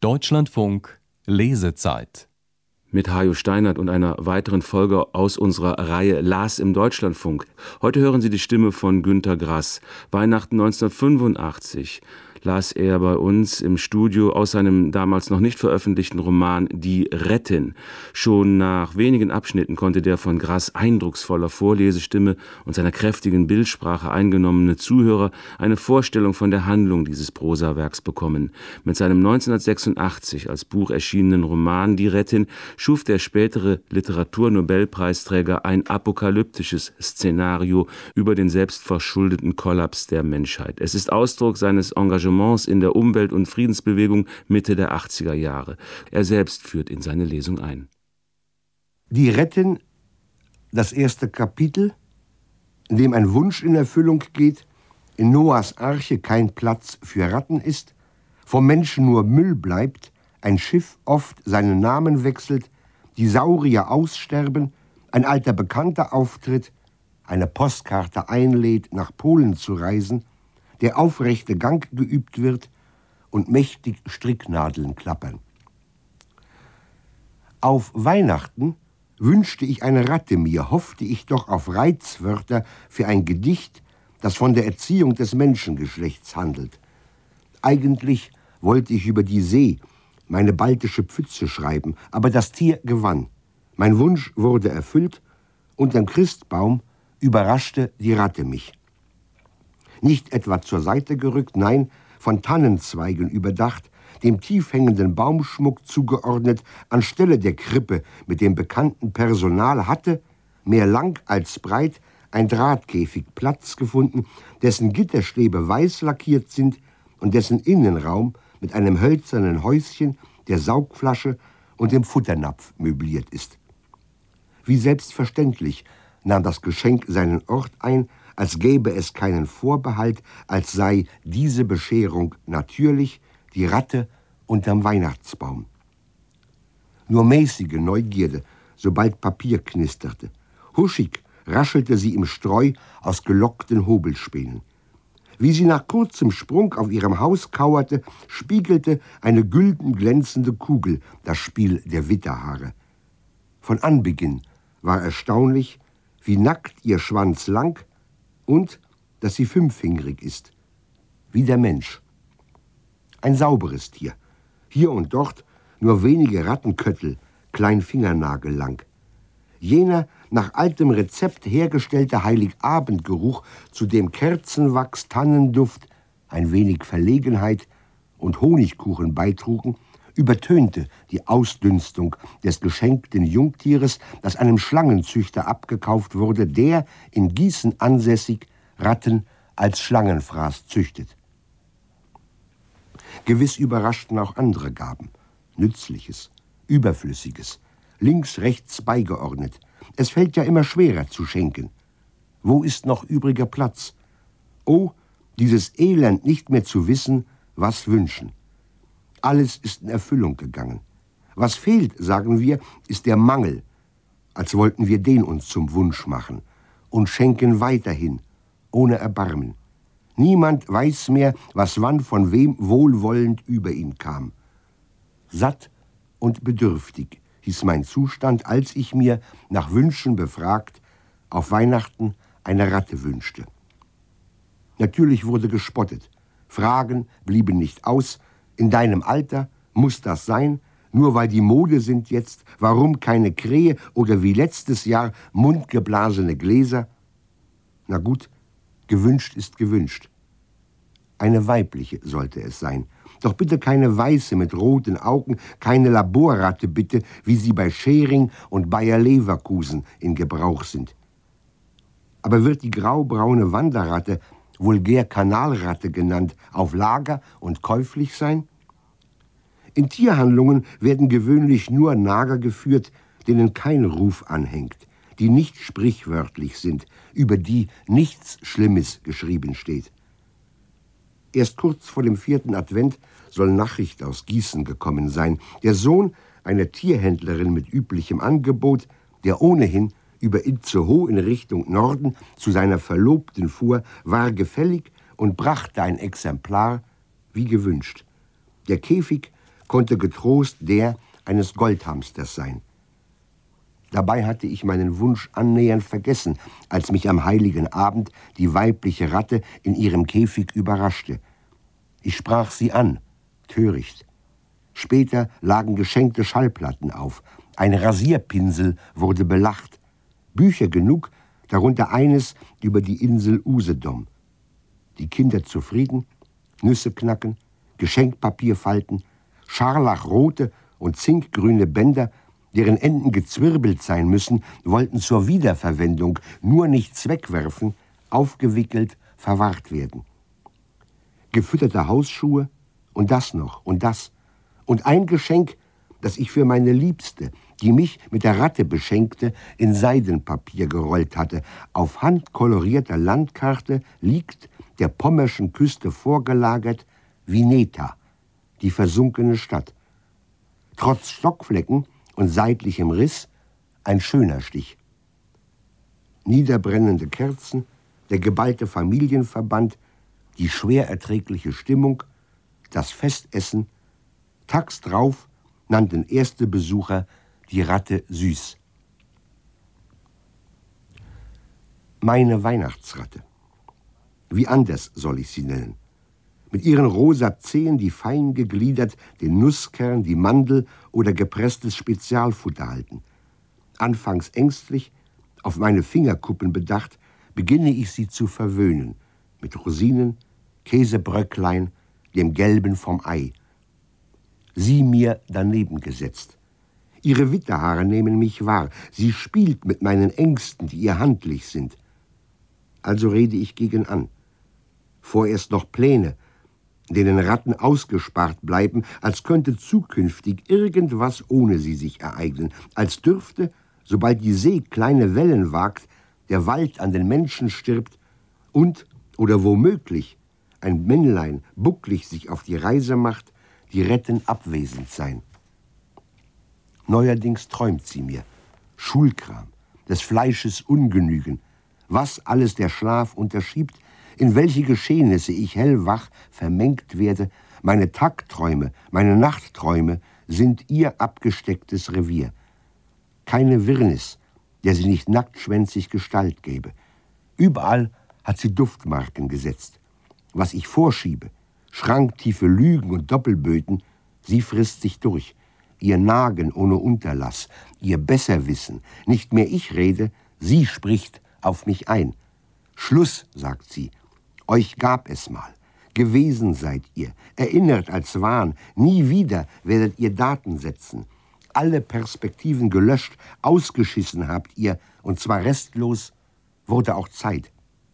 Deutschlandfunk Lesezeit mit Hajo Steinert und einer weiteren Folge aus unserer Reihe Las im Deutschlandfunk. Heute hören Sie die Stimme von Günter Grass. Weihnachten 1985 las er bei uns im Studio aus seinem damals noch nicht veröffentlichten Roman Die Rettin. Schon nach wenigen Abschnitten konnte der von Grass eindrucksvoller Vorlesestimme und seiner kräftigen Bildsprache eingenommene Zuhörer eine Vorstellung von der Handlung dieses Prosawerks bekommen. Mit seinem 1986 als Buch erschienenen Roman Die Rettin schuf der spätere Literaturnobelpreisträger ein apokalyptisches Szenario über den selbstverschuldeten Kollaps der Menschheit. Es ist Ausdruck seines Engagements in der Umwelt- und Friedensbewegung Mitte der 80er Jahre. Er selbst führt in seine Lesung ein. Die Rettin, das erste Kapitel, in dem ein Wunsch in Erfüllung geht, in Noahs Arche kein Platz für Ratten ist, vom Menschen nur Müll bleibt, ein Schiff oft seinen Namen wechselt, die Saurier aussterben, ein alter Bekannter auftritt, eine Postkarte einlädt, nach Polen zu reisen, der aufrechte Gang geübt wird und mächtig Stricknadeln klappern. Auf Weihnachten wünschte ich eine Ratte mir, hoffte ich doch auf Reizwörter für ein Gedicht, das von der Erziehung des Menschengeschlechts handelt. Eigentlich wollte ich über die See, meine baltische Pfütze schreiben, aber das Tier gewann. Mein Wunsch wurde erfüllt, unterm Christbaum überraschte die Ratte mich. Nicht etwa zur Seite gerückt, nein, von Tannenzweigen überdacht, dem tief hängenden Baumschmuck zugeordnet, anstelle der Krippe mit dem bekannten Personal hatte, mehr lang als breit, ein Drahtkäfig Platz gefunden, dessen Gitterstäbe weiß lackiert sind und dessen Innenraum mit einem hölzernen Häuschen, der Saugflasche und dem Futternapf möbliert ist. Wie selbstverständlich nahm das Geschenk seinen Ort ein, als gäbe es keinen Vorbehalt, als sei diese Bescherung natürlich, die Ratte unterm Weihnachtsbaum. Nur mäßige Neugierde, sobald Papier knisterte. Huschig raschelte sie im Streu aus gelockten Hobelspänen. Wie sie nach kurzem Sprung auf ihrem Haus kauerte, spiegelte eine gülden glänzende Kugel das Spiel der Witterhaare. Von Anbeginn war erstaunlich, wie nackt ihr Schwanz lang und dass sie fünffingerig ist, wie der Mensch. Ein sauberes Tier, hier und dort nur wenige Rattenköttel, klein Fingernagel lang. Jener nach altem Rezept hergestellte Heiligabendgeruch, zu dem Kerzenwachs, Tannenduft, ein wenig Verlegenheit und Honigkuchen beitrugen, übertönte die Ausdünstung des geschenkten Jungtieres, das einem Schlangenzüchter abgekauft wurde, der in Gießen ansässig Ratten als Schlangenfraß züchtet. Gewiss überraschten auch andere Gaben, Nützliches, Überflüssiges, links, rechts beigeordnet. Es fällt ja immer schwerer zu schenken. Wo ist noch übriger Platz? Oh, dieses Elend, nicht mehr zu wissen, was wünschen. Alles ist in Erfüllung gegangen. Was fehlt, sagen wir, ist der Mangel, als wollten wir den uns zum Wunsch machen und schenken weiterhin, ohne Erbarmen. Niemand weiß mehr, was wann von wem wohlwollend über ihn kam. Satt und bedürftig hieß mein Zustand, als ich mir, nach Wünschen befragt, auf Weihnachten eine Ratte wünschte. Natürlich wurde gespottet. Fragen blieben nicht aus. In deinem Alter muss das sein, nur weil die Mode sind jetzt, warum keine Krähe oder wie letztes Jahr mundgeblasene Gläser? Na gut, gewünscht ist gewünscht. Eine weibliche sollte es sein. Doch bitte keine weiße mit roten Augen, keine Laborratte bitte, wie sie bei Schering und Bayer Leverkusen in Gebrauch sind. Aber wird die graubraune Wanderratte, vulgär Kanalratte genannt, auf Lager und käuflich sein? In Tierhandlungen werden gewöhnlich nur Nager geführt, denen kein Ruf anhängt, die nicht sprichwörtlich sind, über die nichts Schlimmes geschrieben steht. Erst kurz vor dem 4. Advent soll Nachricht aus Gießen gekommen sein. Der Sohn einer Tierhändlerin mit üblichem Angebot, der ohnehin über Itzehoe in Richtung Norden zu seiner Verlobten fuhr, war gefällig und brachte ein Exemplar wie gewünscht. Der Käfig konnte getrost der eines Goldhamsters sein. Dabei hatte ich meinen Wunsch annähernd vergessen, als mich am heiligen Abend die weibliche Ratte in ihrem Käfig überraschte. Ich sprach sie an, töricht. Später lagen geschenkte Schallplatten auf. Ein Rasierpinsel wurde belacht. Bücher genug, darunter eines über die Insel Usedom. Die Kinder zufrieden, Nüsse knacken, Geschenkpapier falten, scharlachrote und zinkgrüne Bänder, deren Enden gezwirbelt sein müssen, wollten zur Wiederverwendung, nur nichts wegwerfen, aufgewickelt, verwahrt werden. Gefütterte Hausschuhe und das noch und das. Und ein Geschenk, das ich für meine Liebste, die mich mit der Ratte beschenkte, in Seidenpapier gerollt hatte. Auf handkolorierter Landkarte liegt, der pommerschen Küste vorgelagert, Vineta, die versunkene Stadt. Trotz Stockflecken und seitlichem Riss ein schöner Stich. Niederbrennende Kerzen, der geballte Familienverband, die schwer erträgliche Stimmung, das Festessen, tags drauf nannten erste Besucher die Ratte süß. Meine Weihnachtsratte. Wie anders soll ich sie nennen? Mit ihren rosa Zehen, die fein gegliedert den Nusskern, die Mandel oder gepresstes Spezialfutter halten. Anfangs ängstlich, auf meine Fingerkuppen bedacht, beginne ich sie zu verwöhnen. Mit Rosinen, Käsebröcklein, dem Gelben vom Ei. Sie mir daneben gesetzt. Ihre Witterhaare nehmen mich wahr. Sie spielt mit meinen Ängsten, die ihr handlich sind. Also rede ich gegen an. Vorerst noch Pläne, denen Ratten ausgespart bleiben, als könnte zukünftig irgendwas ohne sie sich ereignen, als dürfte, sobald die See kleine Wellen wagt, der Wald an den Menschen stirbt und, oder womöglich, ein Männlein bucklig sich auf die Reise macht, die Retten abwesend sein. Neuerdings träumt sie mir. Schulkram, des Fleisches Ungenügen, was alles der Schlaf unterschiebt, in welche Geschehnisse ich hellwach vermengt werde, meine Tagträume, meine Nachtträume sind ihr abgestecktes Revier. Keine Wirrnis, der sie nicht nacktschwänzig Gestalt gebe. Überall hat sie Duftmarken gesetzt. Was ich vorschiebe, schranktiefe Lügen und Doppelböten, sie frisst sich durch. Ihr Nagen ohne Unterlass, ihr Besserwissen, nicht mehr ich rede, sie spricht auf mich ein. Schluss, sagt sie, euch gab es mal, gewesen seid ihr, erinnert als Wahn, nie wieder werdet ihr Daten setzen. Alle Perspektiven gelöscht, ausgeschissen habt ihr, und zwar restlos, wurde auch Zeit.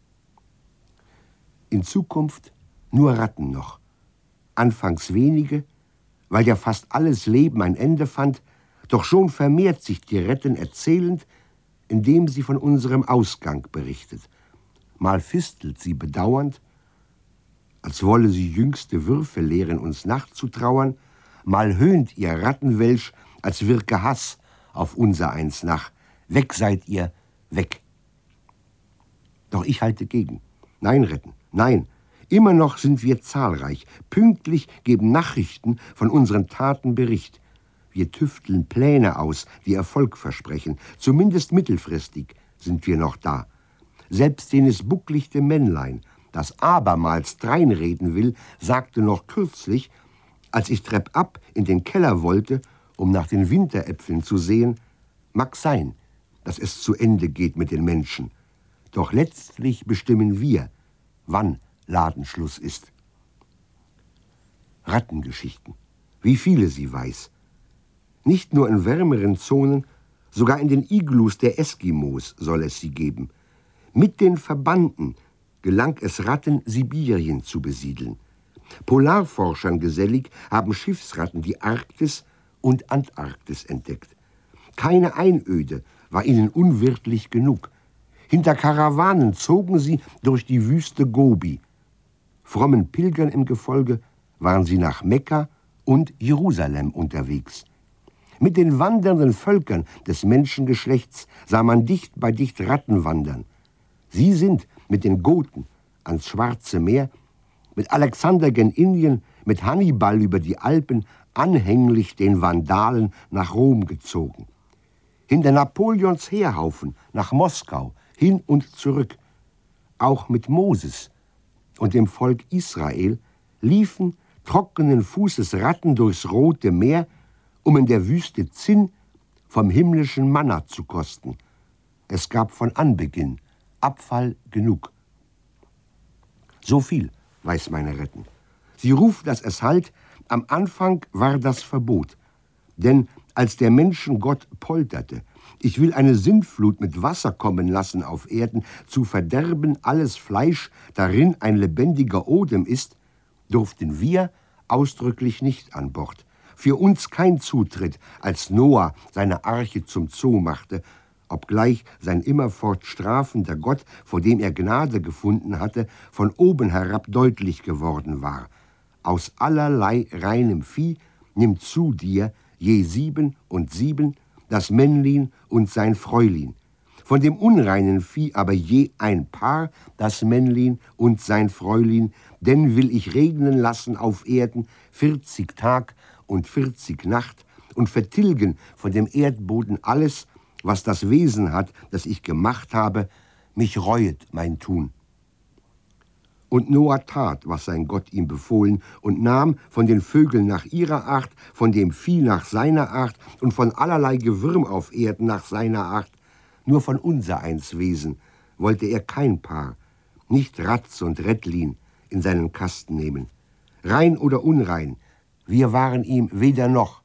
In Zukunft nur Ratten noch, anfangs wenige, weil ja fast alles Leben ein Ende fand, doch schon vermehrt sich die Retten erzählend, indem sie von unserem Ausgang berichtet. Mal fistelt sie bedauernd, als wolle sie jüngste Würfe lehren, uns nachzutrauern, mal höhnt ihr Rattenwelsch, als wirke Hass auf unsereins nach. Weg seid ihr, weg. Doch ich halte gegen. Nein, Retten, nein. Immer noch sind wir zahlreich. Pünktlich geben Nachrichten von unseren Taten Bericht. Wir tüfteln Pläne aus, die Erfolg versprechen. Zumindest mittelfristig sind wir noch da. Selbst jenes bucklichte Männlein, das abermals dreinreden will, sagte noch kürzlich, als ich treppab in den Keller wollte, um nach den Winteräpfeln zu sehen, mag sein, dass es zu Ende geht mit den Menschen. Doch letztlich bestimmen wir, wann Ladenschluss ist. Rattengeschichten, wie viele sie weiß. Nicht nur in wärmeren Zonen, sogar in den Iglus der Eskimos soll es sie geben. Mit den Verbanden gelang es Ratten, Sibirien zu besiedeln. Polarforschern gesellig haben Schiffsratten die Arktis und Antarktis entdeckt. Keine Einöde war ihnen unwirtlich genug. Hinter Karawanen zogen sie durch die Wüste Gobi. Frommen Pilgern im Gefolge waren sie nach Mekka und Jerusalem unterwegs. Mit den wandernden Völkern des Menschengeschlechts sah man dicht bei dicht Ratten wandern. Sie sind mit den Goten ans Schwarze Meer, mit Alexander gen Indien, mit Hannibal über die Alpen, anhänglich den Vandalen nach Rom gezogen. Hinter Napoleons Heerhaufen nach Moskau, hin und zurück. Auch mit Moses und dem Volk Israel liefen trockenen Fußes Ratten durchs Rote Meer, um in der Wüste Zin vom himmlischen Manna zu kosten. Es gab von Anbeginn Abfall genug. So viel weiß meine Retten. Sie ruft, dass es halt, am Anfang war das Verbot. Denn als der Menschengott polterte, ich will eine Sintflut mit Wasser kommen lassen auf Erden, zu verderben alles Fleisch, darin ein lebendiger Odem ist, durften wir ausdrücklich nicht an Bord. Für uns kein Zutritt, als Noah seine Arche zum Zoo machte, obgleich sein immerfort strafender Gott, vor dem er Gnade gefunden hatte, von oben herab deutlich geworden war. Aus allerlei reinem Vieh nimm zu dir je 7 und 7, das Männlin und sein Fräulin. Von dem unreinen Vieh aber je ein Paar, das Männlin und sein Fräulin, denn will ich regnen lassen auf Erden 40 Tag und 40 Nacht und vertilgen von dem Erdboden alles, was das Wesen hat, das ich gemacht habe, mich reuet mein Tun. Und Noah tat, was sein Gott ihm befohlen, und nahm von den Vögeln nach ihrer Art, von dem Vieh nach seiner Art und von allerlei Gewürm auf Erden nach seiner Art. Nur von unsereins Wesen wollte er kein Paar, nicht Ratz und Rettlin, in seinen Kasten nehmen. Rein oder unrein, wir waren ihm weder noch.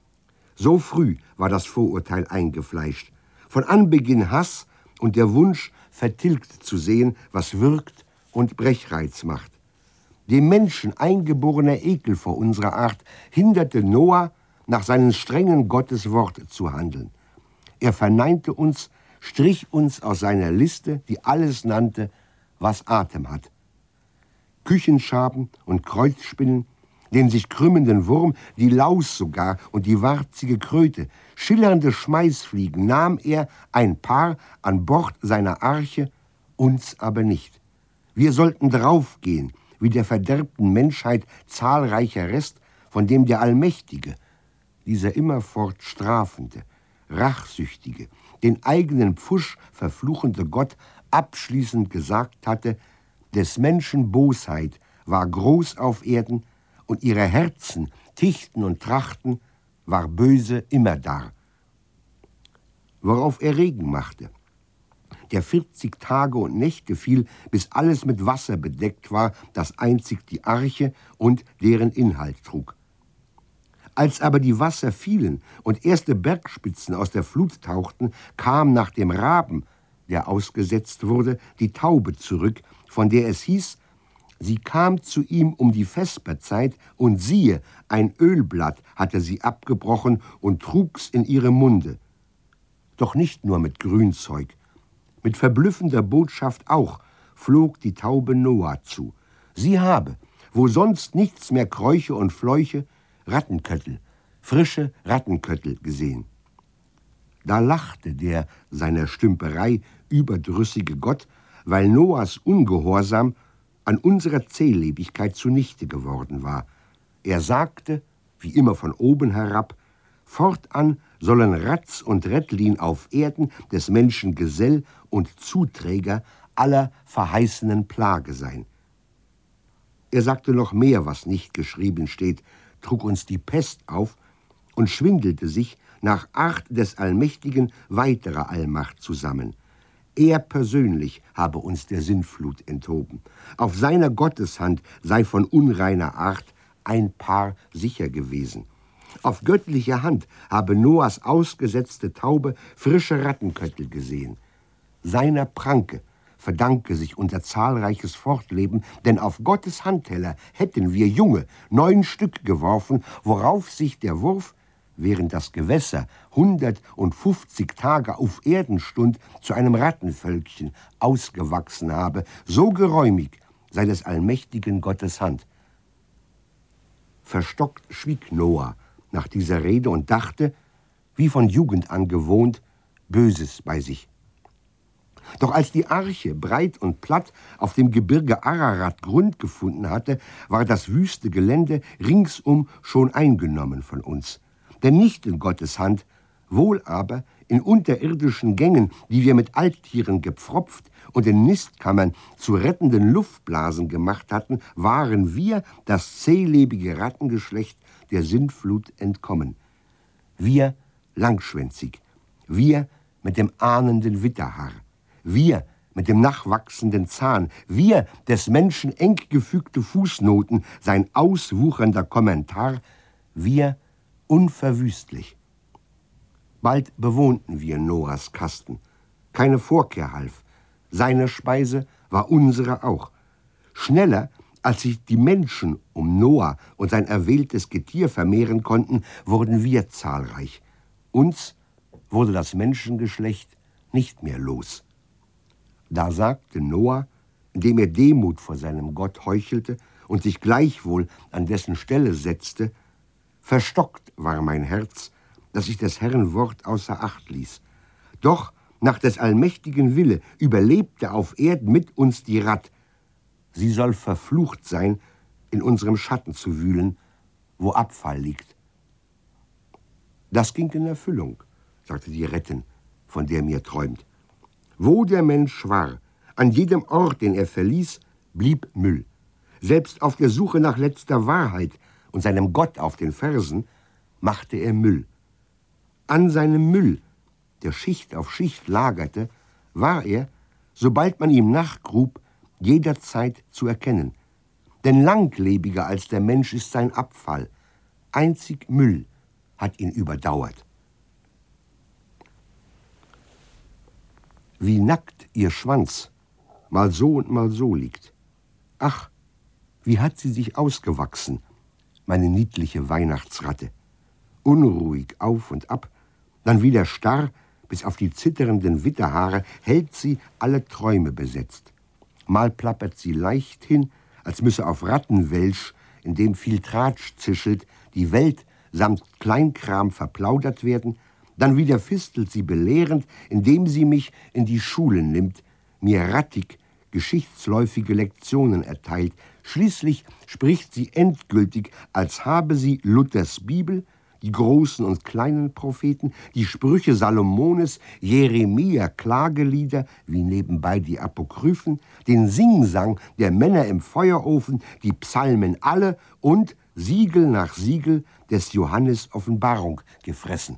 So früh war das Vorurteil eingefleischt. Von Anbeginn Hass und der Wunsch, vertilgt zu sehen, was wirkt und Brechreiz macht. Dem Menschen eingeborener Ekel vor unserer Art hinderte Noah, nach seinen strengen Gotteswort zu handeln. Er verneinte uns, strich uns aus seiner Liste, die alles nannte, was Atem hat. Küchenschaben und Kreuzspinnen, den sich krümmenden Wurm, die Laus sogar und die warzige Kröte, schillernde Schmeißfliegen nahm er ein Paar an Bord seiner Arche, uns aber nicht. Wir sollten draufgehen, wie der verderbten Menschheit zahlreicher Rest, von dem der Allmächtige, dieser immerfort strafende, rachsüchtige, den eigenen Pfusch verfluchende Gott abschließend gesagt hatte, des Menschen Bosheit war groß auf Erden und ihre Herzen, Tichten und Trachten war böse immerdar. Worauf er Regen machte, der 40 Tage und Nächte fiel, bis alles mit Wasser bedeckt war, das einzig die Arche und deren Inhalt trug. Als aber die Wasser fielen und erste Bergspitzen aus der Flut tauchten, kam nach dem Raben, der ausgesetzt wurde, die Taube zurück, von der es hieß, sie kam zu ihm um die Vesperzeit, und siehe, ein Ölblatt hatte sie abgebrochen und trug's in ihrem Munde. Doch nicht nur mit Grünzeug, mit verblüffender Botschaft auch flog die Taube Noah zu. Sie habe, wo sonst nichts mehr Kräuche und Fleuche, Rattenköttel, frische Rattenköttel gesehen. Da lachte der seiner Stümperei überdrüssige Gott, weil Noahs Ungehorsam an unserer Zählebigkeit zunichte geworden war. Er sagte, wie immer von oben herab, fortan sollen Ratz und Rettlin auf Erden des Menschen Gesell und Zuträger aller verheißenen Plage sein. Er sagte noch mehr, was nicht geschrieben steht, trug uns die Pest auf und schwindelte sich nach Art des Allmächtigen weiterer Allmacht zusammen. Er persönlich habe uns der Sintflut enthoben. Auf seiner Gotteshand sei von unreiner Art ein Paar sicher gewesen. Auf göttlicher Hand habe Noahs ausgesetzte Taube frische Rattenköttel gesehen. Seiner Pranke verdanke sich unser zahlreiches Fortleben, denn auf Gottes Handteller hätten wir Junge 9 Stück geworfen, worauf sich der Wurf, während das Gewässer 150 Tage auf Erden stund, zu einem Rattenvölkchen ausgewachsen habe. So geräumig sei des allmächtigen Gottes Hand. Verstockt schwieg Noah nach dieser Rede und dachte, wie von Jugend an gewohnt, Böses bei sich. Doch als die Arche breit und platt auf dem Gebirge Ararat Grund gefunden hatte, war das wüste Gelände ringsum schon eingenommen von uns. Denn nicht in Gottes Hand, wohl aber in unterirdischen Gängen, die wir mit Alttieren gepfropft und in Nistkammern zu rettenden Luftblasen gemacht hatten, waren wir, das zählebige Rattengeschlecht, der Sintflut entkommen. Wir langschwänzig, wir mit dem ahnenden Witterhaar, wir mit dem nachwachsenden Zahn, wir, des Menschen eng gefügte Fußnoten, sein auswuchernder Kommentar, wir unverwüstlich. Bald bewohnten wir Noahs Kasten. Keine Vorkehr half. Seine Speise war unsere auch. Schneller, als sich die Menschen um Noah und sein erwähltes Getier vermehren konnten, wurden wir zahlreich. Uns wurde das Menschengeschlecht nicht mehr los. Da sagte Noah, indem er Demut vor seinem Gott heuchelte und sich gleichwohl an dessen Stelle setzte: Verstockt war mein Herz, dass ich des Herrn Wort außer Acht ließ. Doch nach des allmächtigen Wille überlebte auf Erden mit uns die Ratt. Sie soll verflucht sein, in unserem Schatten zu wühlen, wo Abfall liegt. Das ging in Erfüllung, sagte die Rettin, von der mir träumt. Wo der Mensch war, an jedem Ort, den er verließ, blieb Müll. Selbst auf der Suche nach letzter Wahrheit und seinem Gott auf den Fersen machte er Müll. An seinem Müll, der Schicht auf Schicht lagerte, war er, sobald man ihm nachgrub, jederzeit zu erkennen. Denn langlebiger als der Mensch ist sein Abfall. Einzig Müll hat ihn überdauert. Wie nackt ihr Schwanz mal so und mal so liegt. Ach, wie hat sie sich ausgewachsen, meine niedliche Weihnachtsratte. Unruhig auf und ab, dann wieder starr, bis auf die zitternden Witterhaare hält sie alle Träume besetzt. Mal plappert sie leicht hin, als müsse auf Rattenwelsch, in dem viel Tratsch zischelt, die Welt samt Kleinkram verplaudert werden, dann wieder fistelt sie belehrend, indem sie mich in die Schule nimmt, mir rattig geschichtsläufige Lektionen erteilt. Schließlich spricht sie endgültig, als habe sie Luthers Bibel, die großen und kleinen Propheten, die Sprüche Salomones, Jeremia Klagelieder, wie nebenbei die Apokryphen, den Singsang der Männer im Feuerofen, die Psalmen alle und Siegel nach Siegel des Johannes Offenbarung gefressen.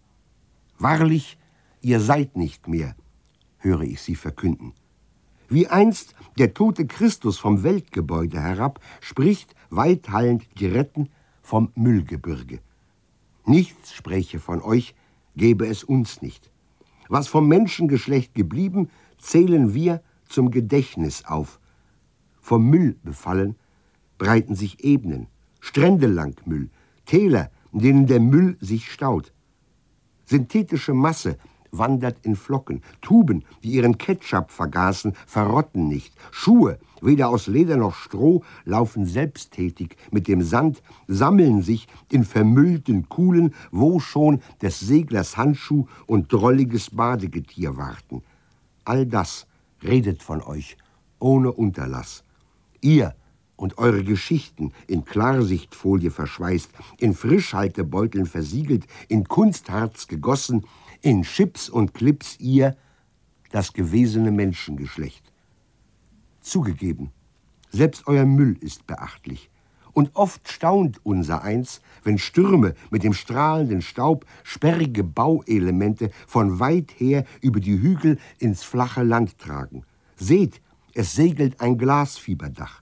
Wahrlich, ihr seid nicht mehr, höre ich sie verkünden. Wie einst der tote Christus vom Weltgebäude herab, spricht weithallend die Retten vom Müllgebirge. Nichts spräche von euch, gäbe es uns nicht. Was vom Menschengeschlecht geblieben, zählen wir zum Gedächtnis auf. Vom Müll befallen breiten sich Ebenen, Strände lang Müll, Täler, in denen der Müll sich staut. Synthetische Masse wandert in Flocken. Tuben, die ihren Ketchup vergaßen, verrotten nicht. Schuhe, weder aus Leder noch Stroh, laufen selbsttätig mit dem Sand, sammeln sich in vermüllten Kuhlen, wo schon des Seglers Handschuh und drolliges Badegetier warten. All das redet von euch, ohne Unterlass. Ihr und eure Geschichten in Klarsichtfolie verschweißt, in Frischhaltebeuteln versiegelt, in Kunstharz gegossen, in Chips und Clips ihr, das gewesene Menschengeschlecht. Zugegeben, selbst euer Müll ist beachtlich. Und oft staunt unsereins, wenn Stürme mit dem strahlenden Staub sperrige Bauelemente von weit her über die Hügel ins flache Land tragen. Seht, es segelt ein Glasfieberdach.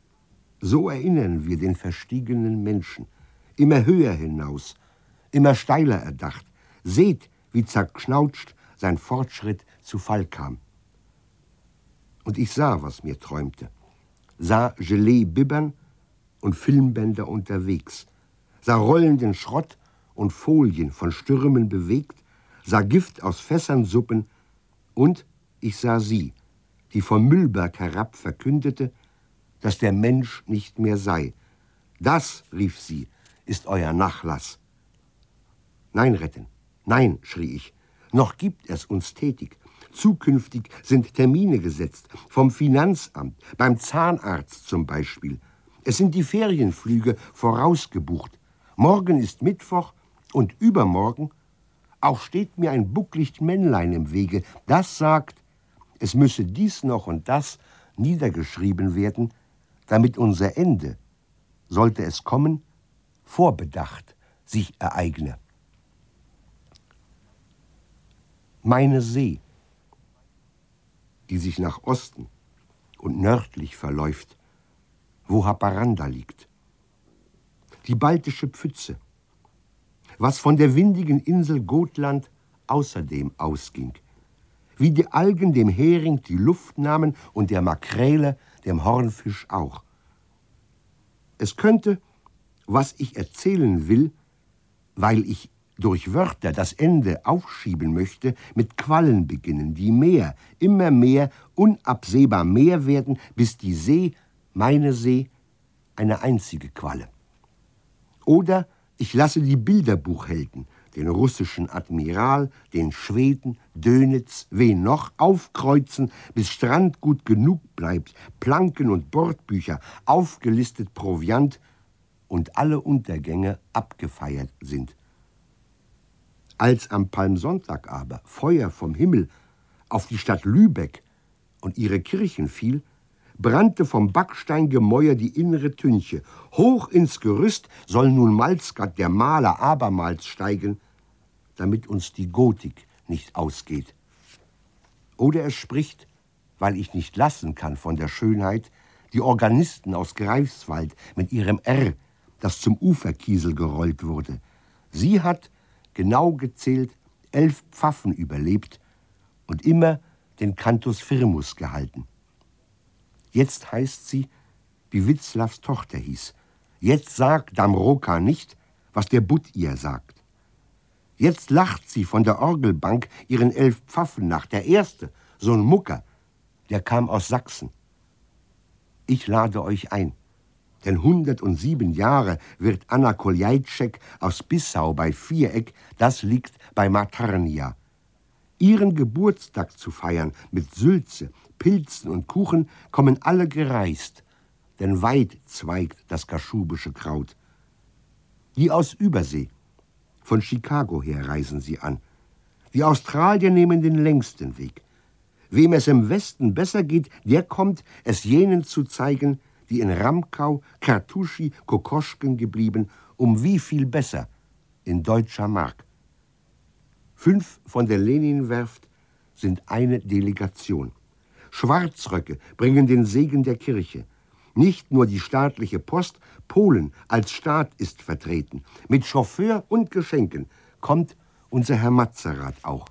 So erinnern wir den verstiegenen Menschen, immer höher hinaus, immer steiler erdacht. Seht, wie zerknautscht sein Fortschritt zu Fall kam. Und ich sah, was mir träumte, sah Gelee bibbern und Filmbänder unterwegs, sah rollenden Schrott und Folien von Stürmen bewegt, sah Gift aus Fässern suppen und ich sah sie, die vom Müllberg herab verkündete, dass der Mensch nicht mehr sei. Das, rief sie, ist euer Nachlass. Nein, Retten, nein, schrie ich, noch gibt es uns tätig. Zukünftig sind Termine gesetzt, vom Finanzamt, beim Zahnarzt zum Beispiel. Es sind die Ferienflüge vorausgebucht. Morgen ist Mittwoch und übermorgen auch steht mir ein bucklicht Männlein im Wege, das sagt, es müsse dies noch und das niedergeschrieben werden, damit unser Ende, sollte es kommen, vorbedacht sich ereigne. Meine See, die sich nach Osten und nördlich verläuft, wo Haparanda liegt. Die baltische Pfütze, was von der windigen Insel Gotland außerdem ausging, wie die Algen dem Hering die Luft nahmen und der Makrele dem Hornfisch auch. Es könnte, was ich erzählen will, weil ich durch Wörter das Ende aufschieben möchte, mit Quallen beginnen, die mehr, immer mehr, unabsehbar mehr werden, bis die See, meine See, eine einzige Qualle. Oder ich lasse die Bilderbuchhelden, den russischen Admiral, den Schweden, Dönitz, wen noch, aufkreuzen, bis Strandgut genug bleibt, Planken und Bordbücher, aufgelistet Proviant und alle Untergänge abgefeiert sind. Als am Palmsonntag aber Feuer vom Himmel auf die Stadt Lübeck und ihre Kirchen fiel, brannte vom Backsteingemäuer die innere Tünche. Hoch ins Gerüst soll nun Malzgard, der Maler, abermals steigen, damit uns die Gotik nicht ausgeht. Oder er spricht, weil ich nicht lassen kann von der Schönheit, die Organisten aus Greifswald mit ihrem R, das zum Uferkiesel gerollt wurde. Sie hat, genau gezählt, 11 Pfaffen überlebt und immer den Cantus firmus gehalten. Jetzt heißt sie, wie Witzlavs Tochter hieß. Jetzt sagt Damroka nicht, was der Butt ihr sagt. Jetzt lacht sie von der Orgelbank ihren 11 Pfaffen nach. Der erste, so ein Mucker, der kam aus Sachsen. Ich lade euch ein, denn 107 Jahre wird Anna Koljajczyk aus Bissau bei Viereck, das liegt bei Matarnia. Ihren Geburtstag zu feiern mit Sülze, Pilzen und Kuchen kommen alle gereist, denn weit zweigt das kaschubische Kraut. Die aus Übersee, von Chicago her reisen sie an. Die Australier nehmen den längsten Weg. Wem es im Westen besser geht, der kommt, es jenen zu zeigen, die in Ramkau, Kartuschi, Kokoschken geblieben, um wie viel besser in deutscher Mark. 5 von der Leninwerft sind eine Delegation. Schwarzröcke bringen den Segen der Kirche. Nicht nur die staatliche Post, Polen als Staat ist vertreten. Mit Chauffeur und Geschenken kommt unser Herr Mazerat auch.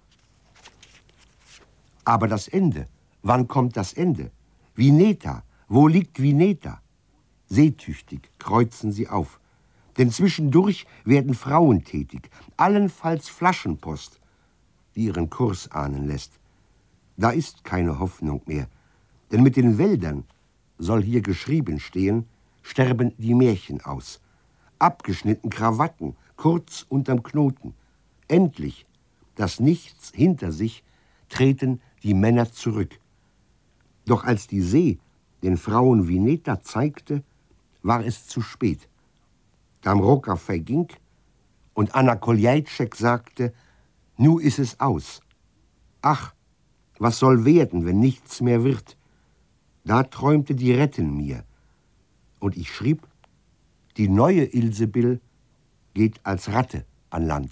Aber das Ende, wann kommt das Ende? Vineta, wo liegt Vineta? Seetüchtig kreuzen sie auf. Denn zwischendurch werden Frauen tätig, allenfalls Flaschenpost, die ihren Kurs ahnen lässt. Da ist keine Hoffnung mehr, denn mit den Wäldern, soll hier geschrieben stehen, sterben die Märchen aus. Abgeschnitten Krawatten, kurz unterm Knoten. Endlich, das Nichts hinter sich, treten die Männer zurück. Doch als die See den Frauen Vineta zeigte, war es zu spät. Damroka verging und Anna Koljajczyk sagte, nu ist es aus. Ach, was soll werden, wenn nichts mehr wird? Da träumte die Retten mir. Und ich schrieb, die neue Ilsebill geht als Ratte an Land.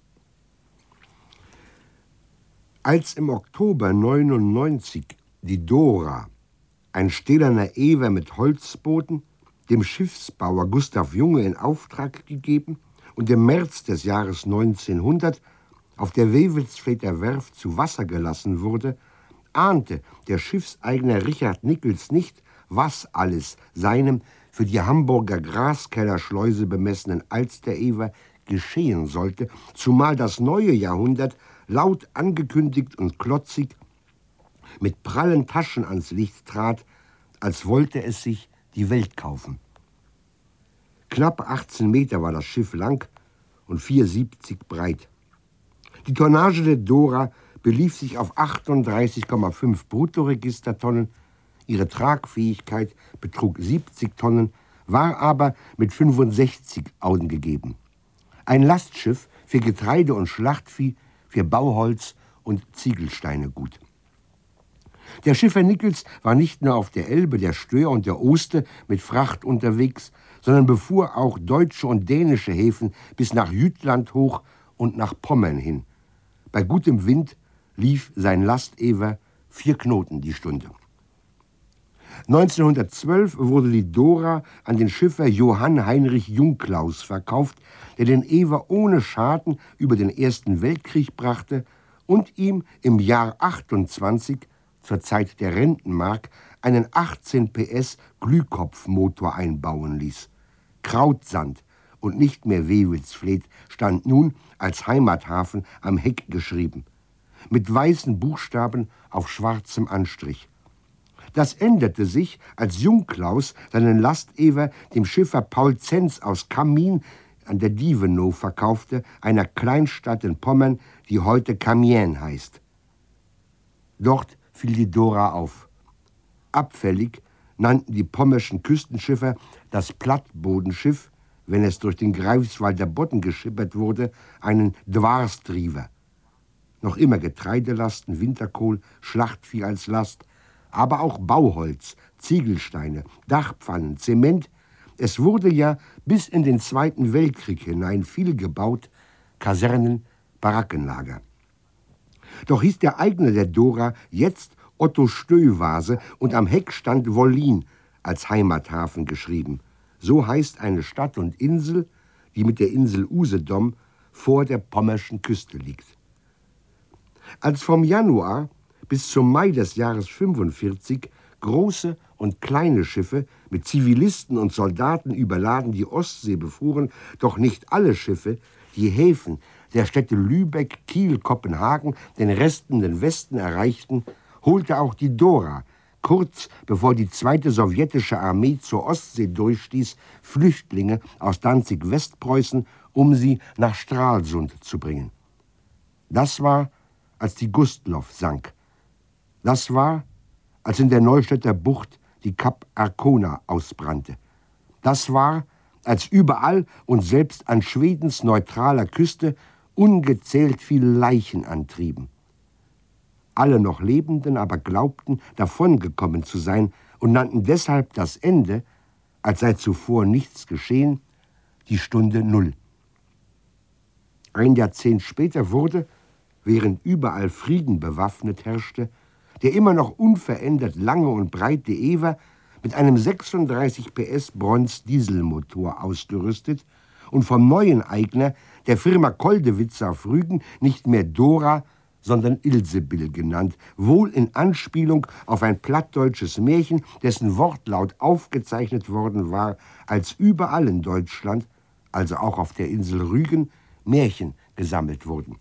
Als im Oktober 99 die Dora, ein stählerner Ewer mit Holzbooten, dem Schiffsbauer Gustav Junge in Auftrag gegeben und im März des Jahres 1900 auf der Wewelsfeder Werft zu Wasser gelassen wurde, ahnte der Schiffseigner Richard Nichols nicht, was alles seinem für die Hamburger Graskellerschleuse bemessenen Alster-Ewer geschehen sollte, zumal das neue Jahrhundert laut angekündigt und klotzig mit prallen Taschen ans Licht trat, als wollte es sich die Welt kaufen. Knapp 18 Meter war das Schiff lang und 4,70 breit. Die Tonnage der Dora belief sich auf 38,5 Bruttoregistertonnen, ihre Tragfähigkeit betrug 70 Tonnen, war aber mit 65 angegeben. Ein Lastschiff für Getreide und Schlachtvieh, für Bauholz und Ziegelsteine gut. Der Schiffer Nichols war nicht nur auf der Elbe, der Stör und der Oste mit Fracht unterwegs, sondern befuhr auch deutsche und dänische Häfen bis nach Jütland hoch und nach Pommern hin. Bei gutem Wind lief sein Lastewer 4 Knoten die Stunde. 1912 wurde die Dora an den Schiffer Johann Heinrich Jungklaus verkauft, der den Ewer ohne Schaden über den Ersten Weltkrieg brachte und ihm im Jahr 28, zur Zeit der Rentenmark, einen 18 PS Glühkopfmotor einbauen ließ. Krautsand und nicht mehr Wewelsfleth stand nun als Heimathafen am Heck geschrieben, mit weißen Buchstaben auf schwarzem Anstrich. Das änderte sich, als Jungklaus seinen Lastewer dem Schiffer Paul Zenz aus Camin an der Dievenow verkaufte, einer Kleinstadt in Pommern, die heute Camiens heißt. Dort fiel die Dora auf. Abfällig nannten die pommerschen Küstenschiffer das Plattbodenschiff, wenn es durch den Greifswalder Bodden geschippert wurde, einen Dwarstriever. Noch immer Getreidelasten, Winterkohl, Schlachtvieh als Last, aber auch Bauholz, Ziegelsteine, Dachpfannen, Zement. Es wurde ja bis in den Zweiten Weltkrieg hinein viel gebaut, Kasernen, Barackenlager. Doch hieß der Eigner der Dora jetzt Otto Stövase und am Heck stand Wollin als Heimathafen geschrieben. So heißt eine Stadt und Insel, die mit der Insel Usedom vor der pommerschen Küste liegt. Als vom Januar bis zum Mai des Jahres 45 große und kleine Schiffe mit Zivilisten und Soldaten überladen die Ostsee befuhren, doch nicht alle Schiffe die Häfen der Städte Lübeck, Kiel, Kopenhagen, den restenden Westen erreichten, holte auch die Dora, kurz bevor die zweite sowjetische Armee zur Ostsee durchstieß, Flüchtlinge aus Danzig-Westpreußen, um sie nach Stralsund zu bringen. Das war, als die Gustloff sank. Das war, als in der Neustädter Bucht die Kap Arkona ausbrannte. Das war, als überall und selbst an Schwedens neutraler Küste ungezählt viele Leichen antrieben. Alle noch Lebenden aber glaubten, davongekommen zu sein und nannten deshalb das Ende, als sei zuvor nichts geschehen, die Stunde Null. Ein Jahrzehnt später wurde, während überall Frieden bewaffnet herrschte, der immer noch unverändert lange und breite Ewer mit einem 36 PS Bronz-Dieselmotor ausgerüstet und vom neuen Eigner, der Firma Koldewitzer auf Rügen, nicht mehr Dora, sondern Ilsebill genannt, wohl in Anspielung auf ein plattdeutsches Märchen, dessen Wortlaut aufgezeichnet worden war, als überall in Deutschland, also auch auf der Insel Rügen, Märchen gesammelt wurden.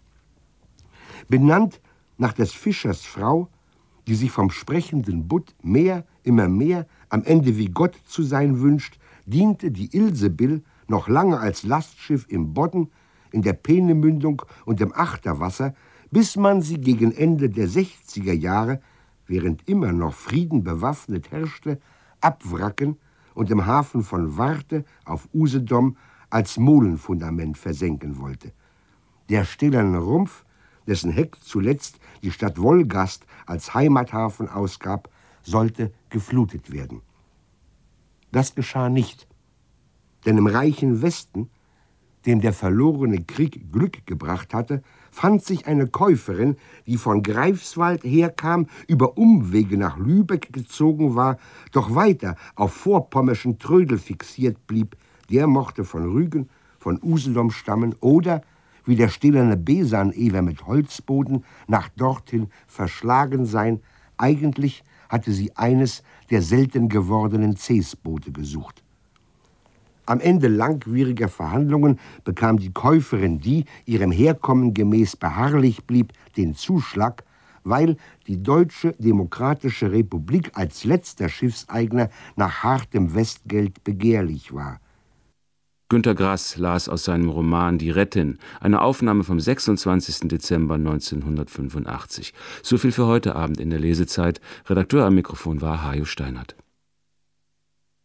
Benannt nach des Fischers Frau, die sich vom sprechenden Butt immer mehr, am Ende wie Gott zu sein wünscht, diente die Ilsebill noch lange als Lastschiff im Bodden, in der Peenemündung und im Achterwasser, bis man sie gegen Ende der 60er Jahre, während immer noch Frieden bewaffnet herrschte, abwracken und im Hafen von Warthe auf Usedom als Molenfundament versenken wollte. Der stählerne Rumpf, dessen Heck zuletzt die Stadt Wolgast als Heimathafen ausgab, sollte geflutet werden. Das geschah nicht, denn im reichen Westen, dem der verlorene Krieg Glück gebracht hatte, fand sich eine Käuferin, die von Greifswald herkam, über Umwege nach Lübeck gezogen war, doch weiter auf vorpommerschen Trödel fixiert blieb. Der mochte von Rügen, von Usedom stammen oder, wie der stählerne Besan-Ewer mit Holzboden, nach dorthin verschlagen sein. Eigentlich hatte sie eines der selten gewordenen Seesboote gesucht. Am Ende langwieriger Verhandlungen bekam die Käuferin, die ihrem Herkommen gemäß beharrlich blieb, den Zuschlag, weil die Deutsche Demokratische Republik als letzter Schiffseigner nach hartem Westgeld begehrlich war. Günter Grass las aus seinem Roman Die Rettin, eine Aufnahme vom 26. Dezember 1985. So viel für heute Abend in der Lesezeit. Redakteur am Mikrofon war Hajo Steinert.